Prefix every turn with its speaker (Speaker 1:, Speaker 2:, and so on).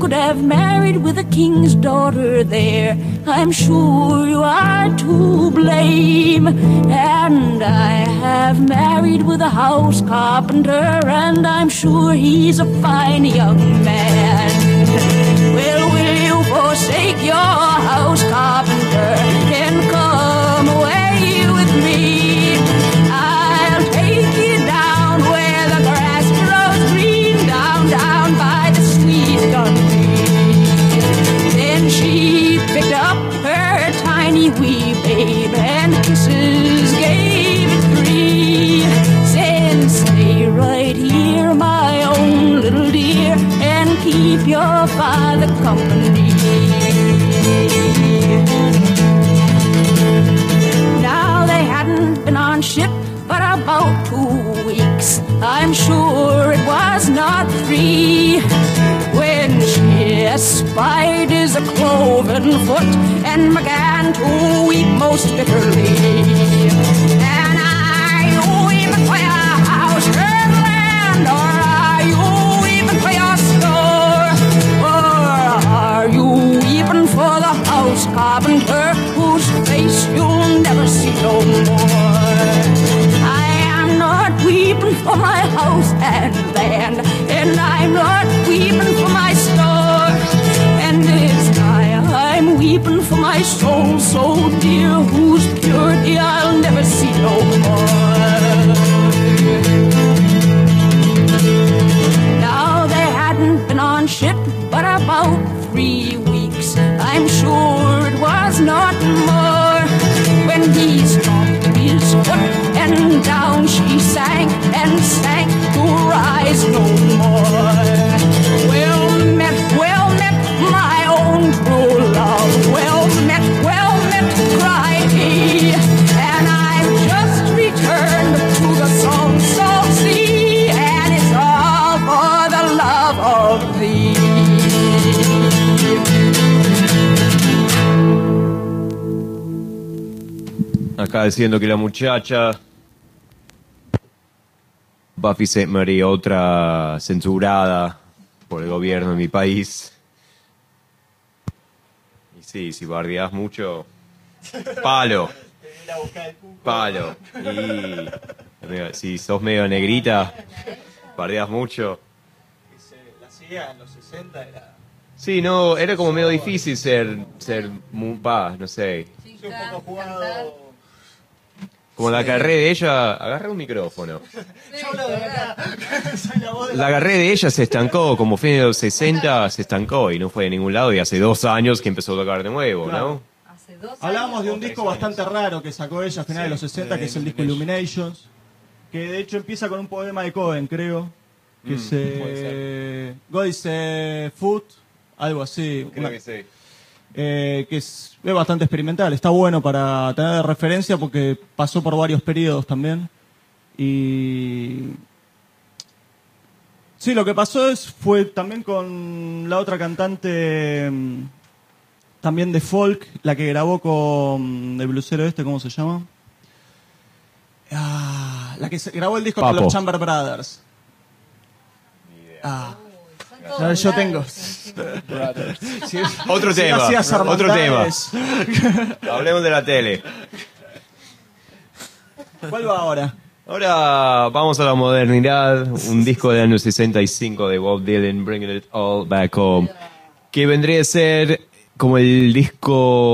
Speaker 1: should have married with the king's daughter there. I'm sure you are to blame. And I have married with a house carpenter, and I'm sure he's a fine young man. Well, will you forsake your house carpenter and come away with me? I'll take you down where the grass grows green, down by the sweet Dundee. Then she picked up her tiny wee babe and kisses gave it free. Said, stay right here, my own little dear, and keep your father company. Now they hadn't been on ship but about 2 weeks. I'm sure it was not 3 when she espied his cloven foot and began to weep most bitterly. And are you weeping for your house and land, or are you weeping for your store, or are you weeping for the house carpenter whose face you'll never see no more? I am not weeping for my house and land, and I'm not weeping for my store, and it's I'm weeping for my soul so dear, whose purity I'll never see no more. Now they hadn't been on ship but about 3 weeks. I'm sure it was not more when he stopped his foot and down she sank to rise no more. Well met, my own true love. Well met, cried he. And I've just returned to the salt sea, and it's all for the love of thee.
Speaker 2: Acá diciendo que la muchacha Buffy Sainte-Marie, otra censurada por el gobierno de mi país. Y sí, si bardeás mucho, palo. Y si sos medio negrita, bardeás mucho.
Speaker 3: La hacía en los 60 era...
Speaker 2: Sí, no, era como medio difícil ser no sé.
Speaker 3: Sí, un poco jugado...
Speaker 2: Como la agarré de ella, agarré un micrófono.
Speaker 3: Yo hablo de acá, soy la voz de
Speaker 2: La agarré de ella, se estancó, como fin de los 60 se estancó y no fue de ningún lado, y hace 2 años que empezó a tocar de nuevo,
Speaker 3: Claro.
Speaker 2: ¿no?
Speaker 4: Hace 2 años.
Speaker 3: Hablábamos de un disco bastante raro que sacó ella a finales de los 60, que es el disco Illuminations, que de hecho empieza con un poema de Cohen, creo, que se... God is Food, algo así.
Speaker 2: Creo que sí.
Speaker 3: Que es bastante experimental, está bueno para tener de referencia porque pasó por varios periodos también. Y sí, lo que pasó fue también con la otra cantante también de folk, la que grabó con el blusero ¿cómo se llama? La que grabó el disco con los Chamber Brothers. Yo tengo.
Speaker 2: Otro tema. Hablemos de la tele.
Speaker 3: ¿Cuál va ahora?
Speaker 2: Ahora vamos a la modernidad, un disco del año 65 de Bob Dylan, Bringing It All Back Home, que vendría a ser como el disco